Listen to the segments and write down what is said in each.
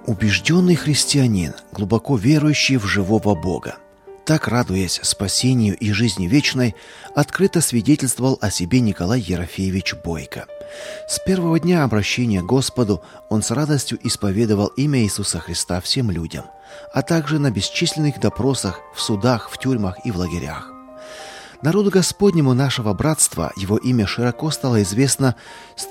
Убежденный христианин, глубоко верующий в живого Бога, так, радуясь спасению и жизни вечной, открыто свидетельствовал о себе Николай Ерофеевич Бойко. С первого дня обращения к Господу он с радостью исповедовал имя Иисуса Христа всем людям, а также на бесчисленных допросах, в судах, в тюрьмах и в лагерях. Народу Господнему нашего братства его имя широко стало известно с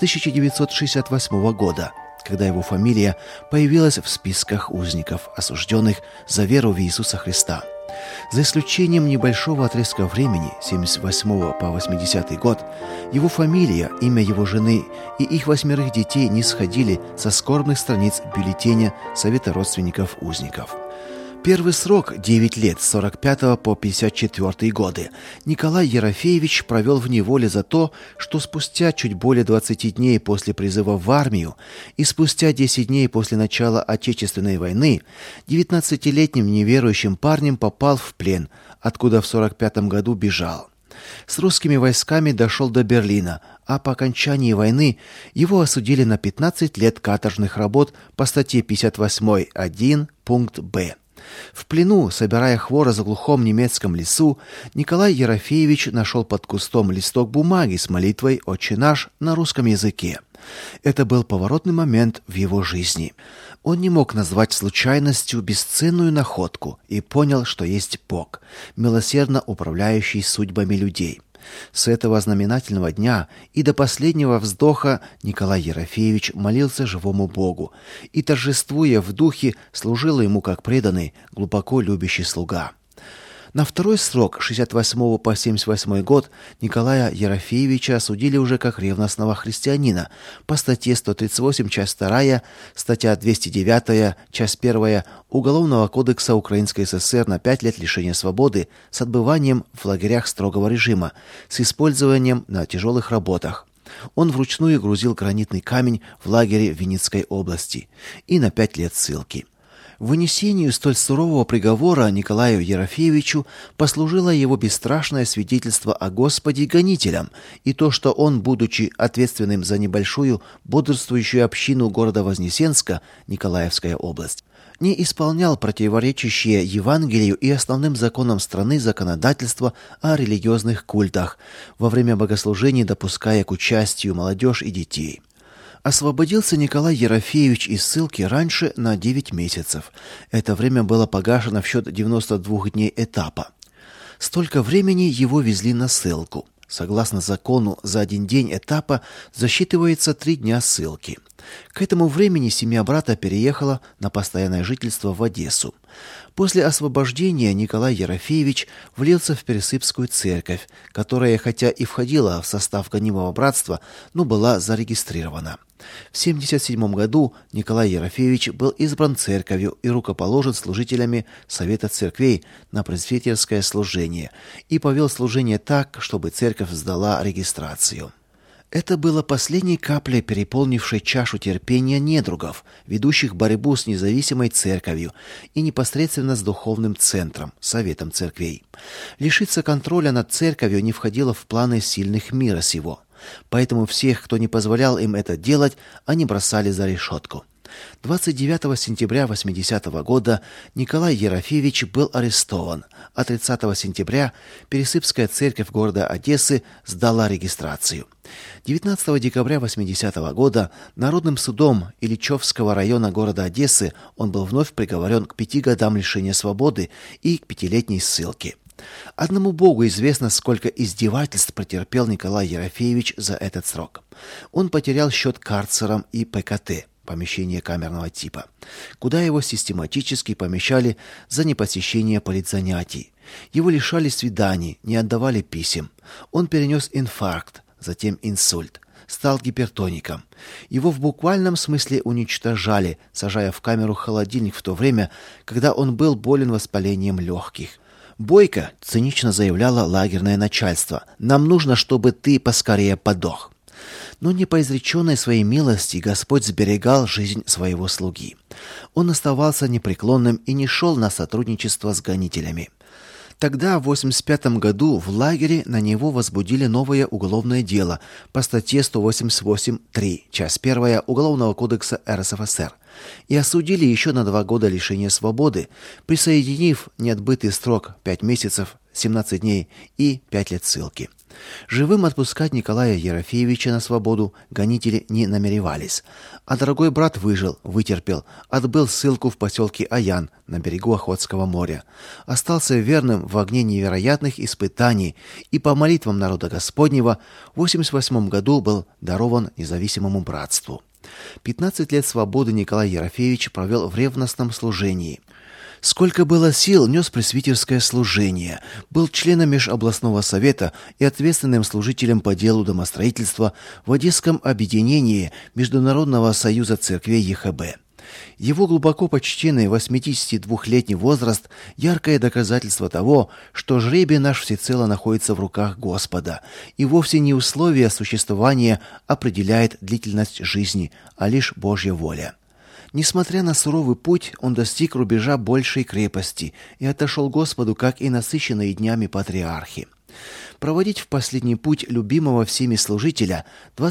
1968 года, когда его фамилия появилась в списках узников, осужденных за веру в Иисуса Христа. За исключением небольшого отрезка времени, с 1978 по 1980 год, его фамилия, имя его жены и их 8 детей не сходили со скорбных страниц бюллетеня Совета родственников узников. Первый срок, 9 лет, с 45 по 54 годы, Николай Ерофеевич провел в неволе за то, что спустя чуть более 20 дней после призыва в армию и спустя 10 дней после начала Отечественной войны 19-летним неверующим парнем попал в плен, откуда в 45 году бежал. С русскими войсками дошел до Берлина, а по окончании войны его осудили на 15 лет каторжных работ по статье 58.1 пункт Б. В плену, собирая хворост в глухом немецком лесу, Николай Ерофеевич нашел под кустом листок бумаги с молитвой «Отче наш» на русском языке. Это был поворотный момент в его жизни. Он не мог назвать случайностью бесценную находку и понял, что есть Бог, милосердно управляющий судьбами людей. С этого знаменательного дня и до последнего вздоха Николай Ерофеевич молился живому Богу и, торжествуя в духе, служил ему как преданный, глубоко любящий слуга. На второй срок, с 68 по 78 год, Николая Ерофеевича осудили уже как ревностного христианина по статье 138, часть 2, статья 209, часть 1 Уголовного кодекса Украинской ССР на 5 лет лишения свободы с отбыванием в лагерях строгого режима, с использованием на тяжелых работах. Он вручную грузил гранитный камень в лагере в Винницкой области и на 5 лет ссылки. Вынесению столь сурового приговора Николаю Ерофеевичу послужило его бесстрашное свидетельство о Господе гонителям и то, что он, будучи ответственным за небольшую бодрствующую общину города Вознесенска, Николаевская область, не исполнял противоречащие Евангелию и основным законам страны законодательства о религиозных культах, во время богослужений допуская к участию молодежь и детей. Освободился Николай Ерофеевич из ссылки раньше на 9 месяцев. Это время было погашено в счет 92 дней этапа. Столько времени его везли на ссылку. Согласно закону, за 1 день этапа засчитывается 3 дня ссылки. К этому времени семья брата переехала на постоянное жительство в Одессу. После освобождения Николай Ерофеевич влился в Пересыпскую церковь, которая, хотя и входила в состав гонимого братства, но была зарегистрирована. В 1977 году Николай Ерофеевич был избран церковью и рукоположен служителями Совета церквей на пресвитерское служение и повел служение так, чтобы церковь сдала регистрацию. Это было последней каплей, переполнившей чашу терпения недругов, ведущих борьбу с независимой церковью и непосредственно с духовным центром, Советом церквей. Лишиться контроля над церковью не входило в планы сильных мира сего. Поэтому всех, кто не позволял им это делать, они бросали за решетку. 29 сентября 80 года Николай Ерофеевич был арестован, а 30 сентября Пересыпская церковь города Одессы сдала регистрацию. 19 декабря 80 года Народным судом Ильичевского района города Одессы он был вновь приговорен к 5 годам лишения свободы и к 5-летней ссылке. Одному Богу известно, сколько издевательств претерпел Николай Ерофеевич за этот срок. Он потерял счет карцерам и ПКТ, помещение камерного типа, куда его систематически помещали за непосещение политзанятий. Его лишали свиданий, не отдавали писем. Он перенес инфаркт, затем инсульт, стал гипертоником. Его в буквальном смысле уничтожали, сажая в камеру-холодильник в то время, когда он был болен воспалением легких. Бойко цинично заявляло лагерное начальство: «Нам нужно, чтобы ты поскорее подох». Но не по изреченной своей милости Господь сберегал жизнь своего слуги. Он оставался непреклонным и не шел на сотрудничество с гонителями. Тогда, в 1985 году, в лагере на него возбудили новое уголовное дело по статье 188.3, часть 1 Уголовного кодекса РСФСР, и осудили еще на 2 года лишения свободы, присоединив неотбытый срок 5 месяцев, 17 дней и 5 лет ссылки. Живым отпускать Николая Ерофеевича на свободу гонители не намеревались, а дорогой брат выжил, вытерпел, отбыл ссылку в поселке Аян на берегу Охотского моря, остался верным в огне невероятных испытаний и по молитвам народа Господнего в 1988 году был дарован независимому братству. 15 лет свободы Николай Ерофеевич провел в ревностном служении. Сколько было сил, нес пресвитерское служение, был членом межобластного совета и ответственным служителем по делу домостроительства в Одесском объединении Международного союза церквей ЕХБ. Его глубоко почтенный 82-летний возраст – яркое доказательство того, что жребий наш всецело находится в руках Господа, и вовсе не условия существования определяет длительность жизни, а лишь Божья воля. Несмотря на суровый путь, он достиг рубежа большей крепости и отошел Господу, как и насыщенные днями патриархи. Проводить в последний путь любимого всеми служителя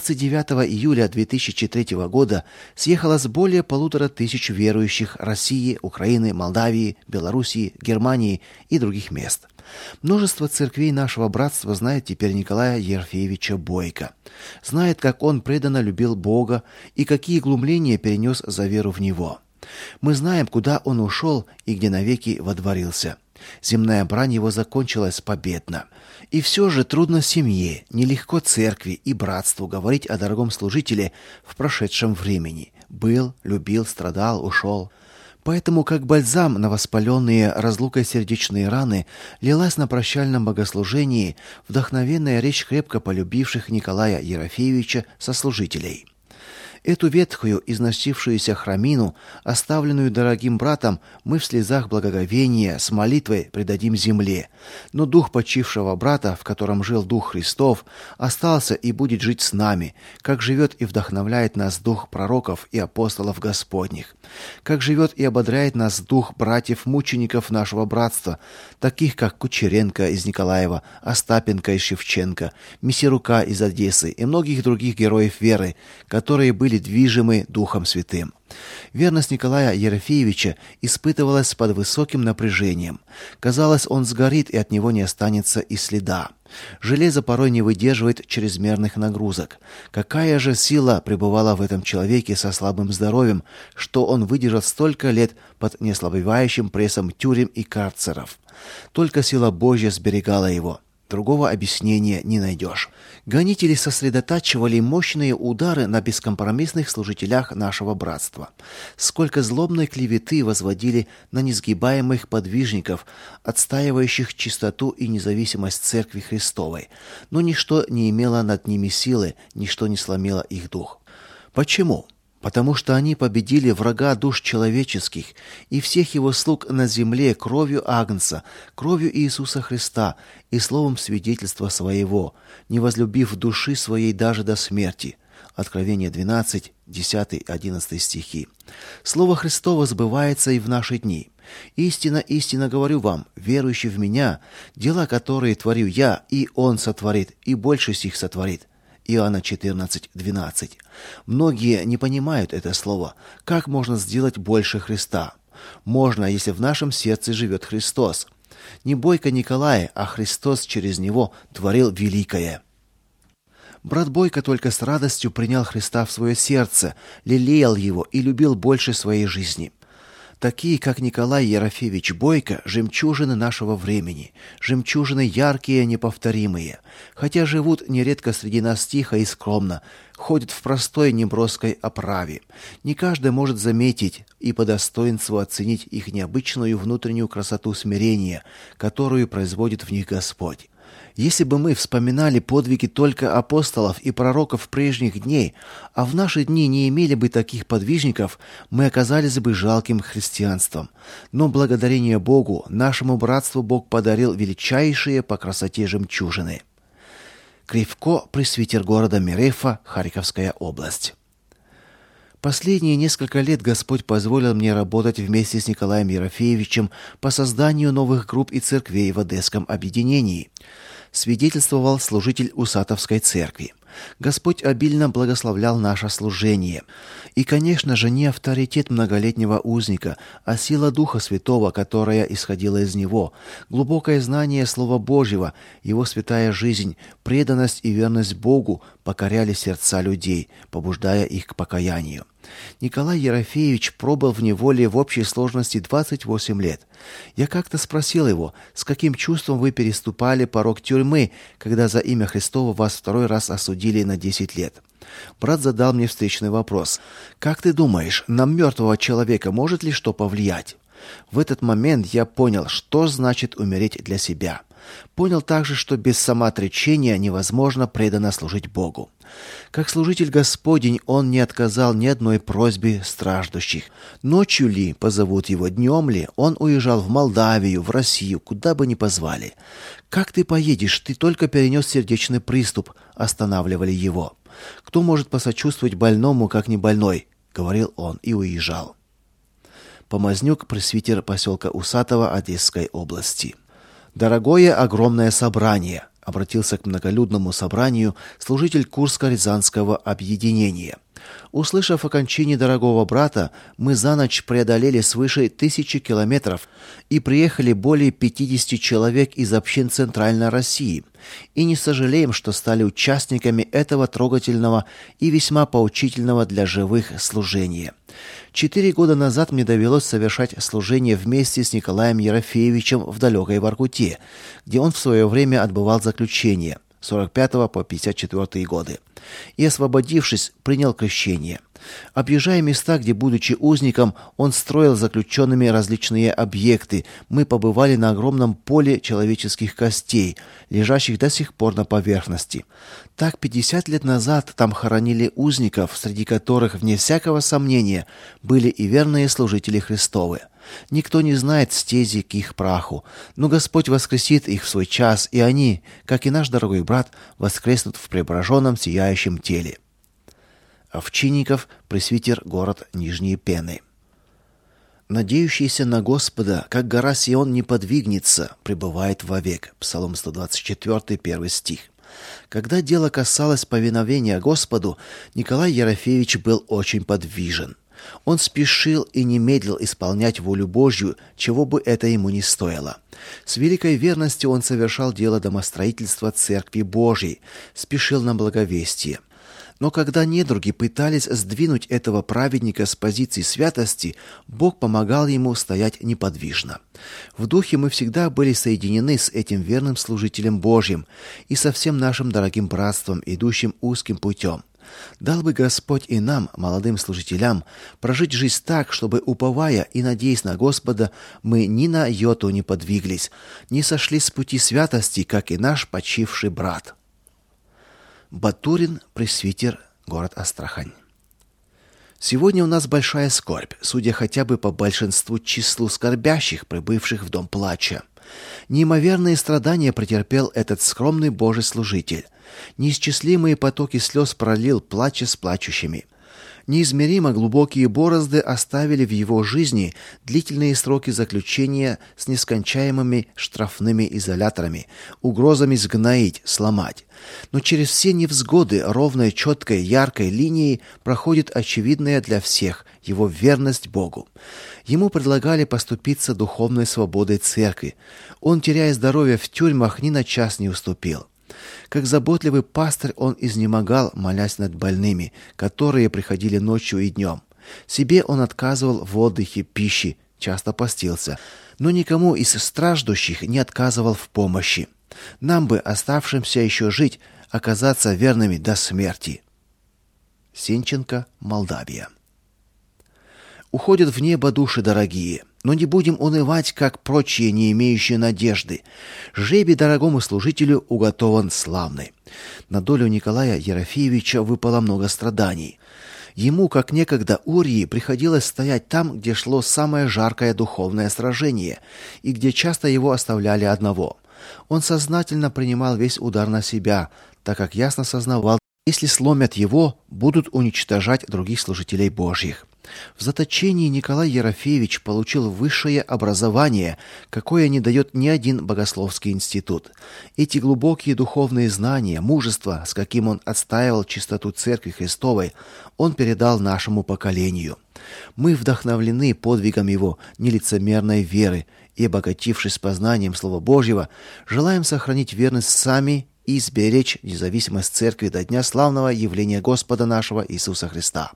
29 июля 2003 года съехалось более 1500 верующих России, Украины, Молдавии, Белоруссии, Германии и других мест. Множество церквей нашего братства знает теперь Николая Ерофеевича Бойко. Знает, как он преданно любил Бога и какие глумления перенес за веру в Него. Мы знаем, куда он ушел и где навеки водворился. Земная брань его закончилась победно. И все же трудно семье, нелегко церкви и братству говорить о дорогом служителе в прошедшем времени. Был, любил, страдал, ушел. Поэтому, как бальзам на воспаленные разлукой сердечные раны, лилась на прощальном богослужении вдохновенная речь крепко полюбивших Николая Ерофеевича сослужителей. Эту ветхую, износившуюся храмину, оставленную дорогим братом, мы в слезах благоговения с молитвой предадим земле. Но дух почившего брата, в котором жил Дух Христов, остался и будет жить с нами, как живет и вдохновляет нас дух пророков и апостолов Господних, как живет и ободряет нас дух братьев-мучеников нашего братства, таких как Кучеренко из Николаева, Остапенко из Шевченко, Месирука из Одессы и многих других героев веры, которые были движимы Духом Святым. Верность Николая Ерофеевича испытывалась под высоким напряжением. Казалось, он сгорит, и от него не останется и следа. Железо порой не выдерживает чрезмерных нагрузок. Какая же сила пребывала в этом человеке со слабым здоровьем, что он выдержал столько лет под неослабевающим прессом тюрем и карцеров. Только сила Божья сберегала его. Другого объяснения не найдешь. Гонители сосредотачивали мощные удары на бескомпромиссных служителях нашего братства. Сколько злобной клеветы возводили на несгибаемых подвижников, отстаивающих чистоту и независимость Церкви Христовой. Но ничто не имело над ними силы, ничто не сломило их дух. Почему? Потому что они победили врага душ человеческих и всех его слуг на земле кровью Агнца, кровью Иисуса Христа и словом свидетельства своего, не возлюбив души своей даже до смерти. Откровение 12, 10, 11 стихи. Слово Христово сбывается и в наши дни. «Истинно, истинно говорю вам, верующий в Меня, дела, которые творю Я, и Он сотворит, и больше сих сотворит». Иоанна 14:12. Многие не понимают это слово. Как можно сделать больше Христа? Можно, если в нашем сердце живет Христос. Не Бойко Николай, а Христос через него творил великое. Брат Бойко только с радостью принял Христа в свое сердце, лелеял его и любил больше своей жизни. Такие, как Николай Ерофеевич Бойко, жемчужины нашего времени, жемчужины яркие, неповторимые, хотя живут нередко среди нас тихо и скромно, ходят в простой неброской оправе. Не каждый может заметить и по достоинству оценить их необычную внутреннюю красоту смирения, которую производит в них Господь. Если бы мы вспоминали подвиги только апостолов и пророков прежних дней, а в наши дни не имели бы таких подвижников, мы оказались бы жалким христианством. Но благодарение Богу, нашему братству Бог подарил величайшие по красоте жемчужины. Кривко, пресвитер города Мерефа, Харьковская область. Последние несколько лет Господь позволил мне работать вместе с Николаем Ерофеевичем по созданию новых групп и церквей в Одесском объединении, свидетельствовал служитель Усатовской церкви. Господь обильно благословлял наше служение. И, конечно же, не авторитет многолетнего узника, а сила Духа Святого, которая исходила из него, глубокое знание Слова Божьего, его святая жизнь, преданность и верность Богу покоряли сердца людей, побуждая их к покаянию. Николай Ерофеевич пробыл в неволе в общей сложности 28 лет. Я как-то спросил его, с каким чувством вы переступали порог тюрьмы, когда за имя Христово вас второй раз осудили на 10 лет. Брат задал мне встречный вопрос. «Как ты думаешь, на мертвого человека может ли что повлиять?» В этот момент я понял, что значит умереть для себя. Понял также, что без самоотречения невозможно преданно служить Богу. Как служитель Господень он не отказал ни одной просьбе страждущих. Ночью ли позовут его, днем ли, он уезжал в Молдавию, в Россию, куда бы ни позвали. «Как ты поедешь? Ты только перенес сердечный приступ», останавливали его. «Кто может посочувствовать больному, как не больной?» говорил он и уезжал. Помазнюк, пресвитер поселка Усатово Одесской области. «Дорогое огромное собрание», обратился к многолюдному собранию служитель Курско-Рязанского объединения. Услышав о кончине дорогого брата, мы за ночь преодолели свыше 1000 километров и приехали более 50 человек из общин Центральной России. И не сожалеем, что стали участниками этого трогательного и весьма поучительного для живых служения. 4 года назад мне довелось совершать служение вместе с Николаем Ерофеевичем в далекой Воркуте, где он в свое время отбывал заключение с 45 по 54 годы. И, освободившись, принял крещение. Объезжая места, где, будучи узником, он строил заключенными различные объекты, мы побывали на огромном поле человеческих костей, лежащих до сих пор на поверхности. Так 50 лет назад там хоронили узников, среди которых, вне всякого сомнения, были и верные служители Христовы. Никто не знает стези к их праху, но Господь воскресит их в свой час, и они, как и наш дорогой брат, воскреснут в преображенном сияющем теле. Овчинников, пресвитер, город Нижние Пены. «Надеющийся на Господа, как гора Сион не подвигнется, пребывает вовек». Псалом 124, 1 стих. Когда дело касалось повиновения Господу, Николай Ерофеевич был очень подвижен. Он спешил и не медлил исполнять волю Божью, чего бы это ему ни стоило. С великой верностью он совершал дело домостроительства Церкви Божьей, спешил на благовестие. Но когда недруги пытались сдвинуть этого праведника с позиции святости, Бог помогал ему стоять неподвижно. В духе мы всегда были соединены с этим верным служителем Божьим и со всем нашим дорогим братством, идущим узким путем. Дал бы Господь и нам, молодым служителям, прожить жизнь так, чтобы, уповая и надеясь на Господа, мы ни на йоту не подвиглись, не сошли с пути святости, как и наш почивший брат. Батурин, пресвитер, город Астрахань. Сегодня у нас большая скорбь, судя хотя бы по большинству числу скорбящих, прибывших в дом плача. Неимоверные страдания претерпел этот скромный Божий служитель. Неисчислимые потоки слез пролил, плача с плачущими. Неизмеримо глубокие борозды оставили в его жизни длительные сроки заключения с нескончаемыми штрафными изоляторами, угрозами сгноить, сломать. Но через все невзгоды ровной, четкой, яркой линией проходит очевидная для всех его верность Богу. Ему предлагали поступиться духовной свободой церкви. Он, теряя здоровье в тюрьмах, ни на час не уступил. Как заботливый пастырь он изнемогал, молясь над больными, которые приходили ночью и днем. Себе он отказывал в отдыхе, пище, часто постился, но никому из страждущих не отказывал в помощи. Нам бы, оставшимся еще жить, оказаться верными до смерти. Сенченко, Молдавия. Уходят в небо души дорогие, но не будем унывать, как прочие, не имеющие надежды. Жребий дорогому служителю уготован славный. На долю Николая Ерофеевича выпало много страданий. Ему, как некогда Урии, приходилось стоять там, где шло самое жаркое духовное сражение, и где часто его оставляли одного. Он сознательно принимал весь удар на себя, так как ясно сознавал, Если сломят его, будут уничтожать других служителей Божьих. В заточении Николай Ерофеевич получил высшее образование, какое не дает ни один богословский институт. Эти глубокие духовные знания, мужество, с каким он отстаивал чистоту Церкви Христовой, он передал нашему поколению. Мы вдохновлены подвигом его нелицемерной веры и, обогатившись познанием Слова Божьего, желаем сохранить верность сами и сберечь независимость Церкви до дня славного явления Господа нашего Иисуса Христа.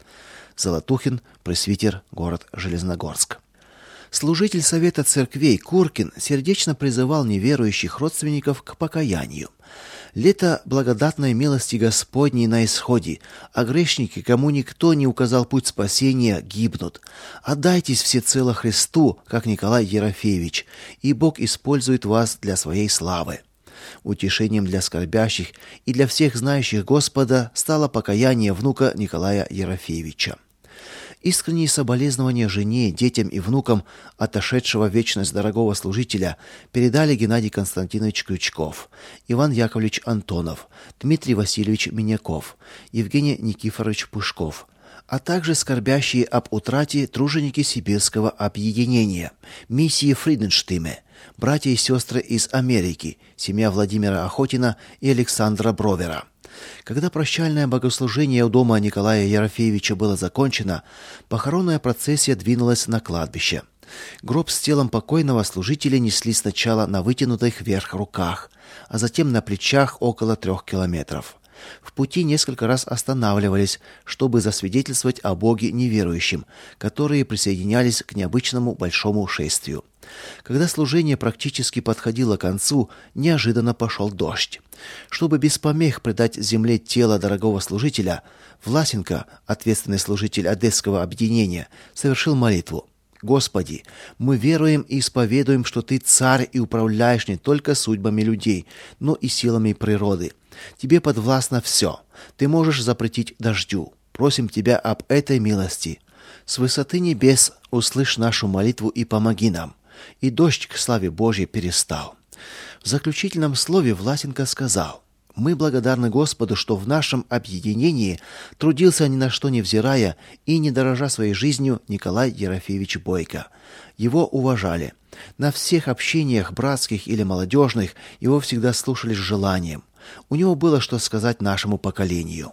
Золотухин, пресвитер, город Железногорск. Служитель Совета Церквей Куркин сердечно призывал неверующих родственников к покаянию. Лето благодатной милости Господней на исходе, а грешники, кому никто не указал путь спасения, гибнут. Отдайтесь всецело Христу, как Николай Ерофеевич, и Бог использует вас для своей славы. Утешением для скорбящих и для всех знающих Господа стало покаяние внука Николая Ерофеевича. Искренние соболезнования жене, детям и внукам отошедшего в вечность дорогого служителя передали Геннадий Константинович Крючков, Иван Яковлевич Антонов, Дмитрий Васильевич Миняков, Евгений Никифорович Пушков, а также скорбящие об утрате труженики Сибирского объединения, миссии Фриденштиме, братья и сестры из Америки, семья Владимира Охотина и Александра Бровера. Когда прощальное богослужение у дома Николая Ерофеевича было закончено, похоронная процессия двинулась на кладбище. Гроб с телом покойного служителя несли сначала на вытянутых вверх руках, а затем на плечах около 3 километров. В пути несколько раз останавливались, чтобы засвидетельствовать о Боге неверующим, которые присоединялись к необычному большому шествию. Когда служение практически подходило к концу, неожиданно пошел дождь. Чтобы без помех предать земле тело дорогого служителя, Власенко, ответственный служитель Одесского объединения, совершил молитву: «Господи, мы веруем и исповедуем, что Ты царь и управляешь не только судьбами людей, но и силами природы. Тебе подвластно все. Ты можешь запретить дождю. Просим Тебя об этой милости. С высоты небес услышь нашу молитву и помоги нам». И дождь к славе Божьей перестал. В заключительном слове Власенко сказал: «Мы благодарны Господу, что в нашем объединении трудился ни на что не взирая и не дорожа своей жизнью Николай Ерофеевич Бойко. Его уважали. На всех общениях, братских или молодежных, его всегда слушали с желанием. У него было что сказать нашему поколению».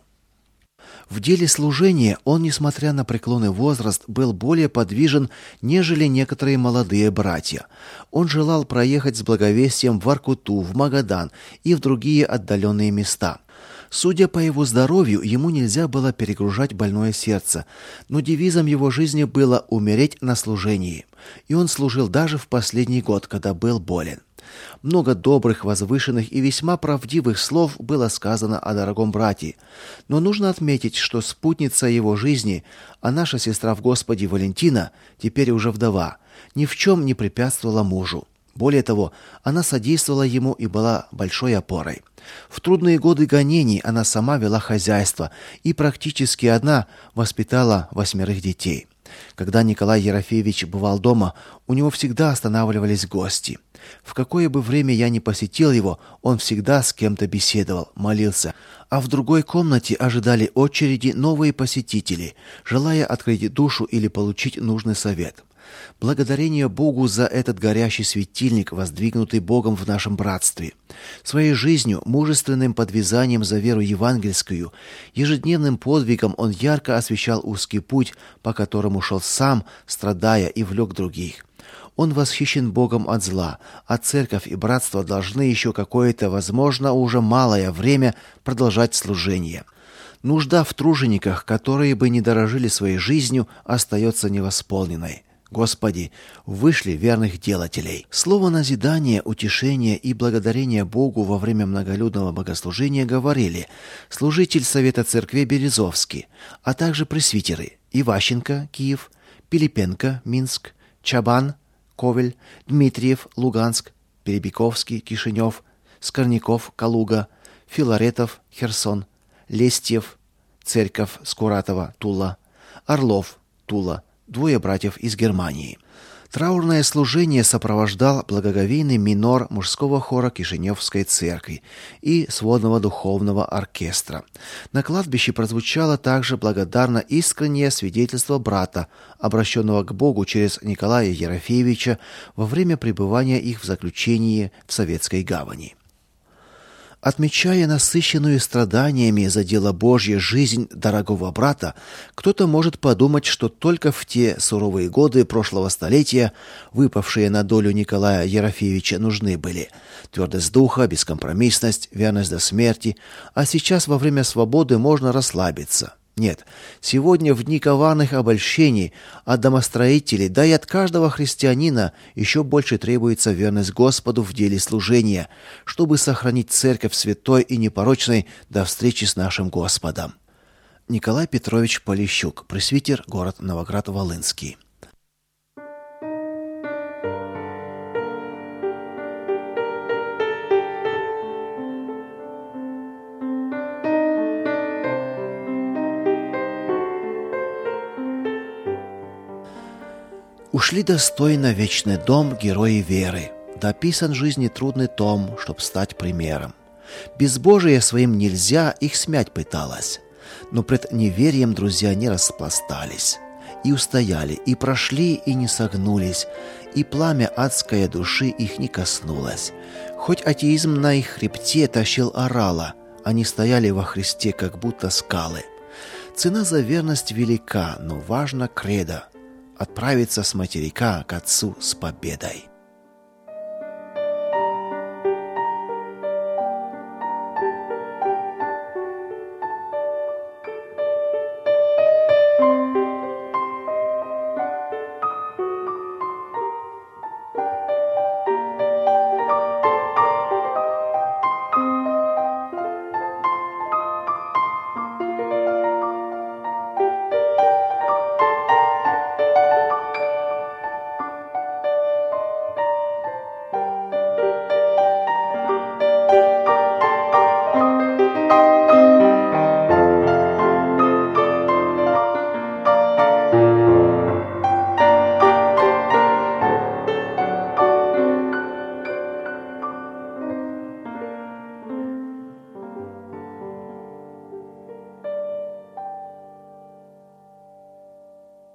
В деле служения он, несмотря на преклонный возраст, был более подвижен, нежели некоторые молодые братья. Он желал проехать с благовестием в Воркуту, в Магадан и в другие отдаленные места. Судя по его здоровью, ему нельзя было перегружать больное сердце, но девизом его жизни было умереть на служении. И он служил даже в последний год, когда был болен. Много добрых, возвышенных и весьма правдивых слов было сказано о дорогом брате. Но нужно отметить, что спутница его жизни, а наша сестра в Господе Валентина, теперь уже вдова, ни в чем не препятствовала мужу. Более того, она содействовала ему и была большой опорой. В трудные годы гонений она сама вела хозяйство и практически одна воспитала 8 детей. Когда Николай Ерофеевич бывал дома, у него всегда останавливались гости. В какое бы время я ни посетил его, он всегда с кем-то беседовал, молился, а в другой комнате ожидали очереди новые посетители, желая открыть душу или получить нужный совет. Благодарение Богу за этот горящий светильник, воздвигнутый Богом в нашем братстве. Своей жизнью, мужественным подвязанием за веру евангельскую, ежедневным подвигом он ярко освещал узкий путь, по которому шел сам, страдая, и влек других. Он восхищен Богом от зла, а церковь и братство должны еще какое-то, возможно, уже малое время продолжать служение. Нужда в тружениках, которые бы не дорожили своей жизнью, остается невосполненной. Господи, вышли верных делателей. Слово назидания, утешения и благодарения Богу во время многолюдного богослужения говорили служитель Совета Церквей Березовский, а также пресвитеры Иващенко, Киев, Пилипенко, Минск, Чабан, Ковель, Дмитриев, Луганск, Перебековский, Кишинев, Скорняков, Калуга, Филаретов, Херсон, Лестьев, Церковь Скуратова, Тула, Орлов, Тула, 2 братьев из Германии. Траурное служение сопровождал благоговейный минор мужского хора Кишиневской церкви и сводного духовного оркестра. На кладбище прозвучало также благодарно искреннее свидетельство брата, обращенного к Богу через Николая Ерофеевича во время пребывания их в заключении в Советской гавани. Отмечая насыщенную страданиями за дело Божье жизнь дорогого брата, кто-то может подумать, что только в те суровые годы прошлого столетия, выпавшие на долю Николая Ерофеевича, нужны были твердость духа, бескомпромиссность, верность до смерти, а сейчас во время свободы можно расслабиться. Нет, сегодня в дни коварных обольщений от домостроителей, да и от каждого христианина еще больше требуется верность Господу в деле служения, чтобы сохранить церковь святой и непорочной до встречи с нашим Господом. Николай Петрович Полищук, пресвитер, город Новоград-Волынский. Ушли достойно в вечный дом герои веры. Дописан жизни трудный том, чтоб стать примером. Безбожие своим нельзя, их смять пыталось. Но пред неверием друзья не распластались. И устояли, и прошли, и не согнулись, и пламя адское души их не коснулось. Хоть атеизм на их хребте тащил орала, они стояли во Христе, как будто скалы. Цена за верность велика, но важно кредо — отправиться с материка к Отцу с победой.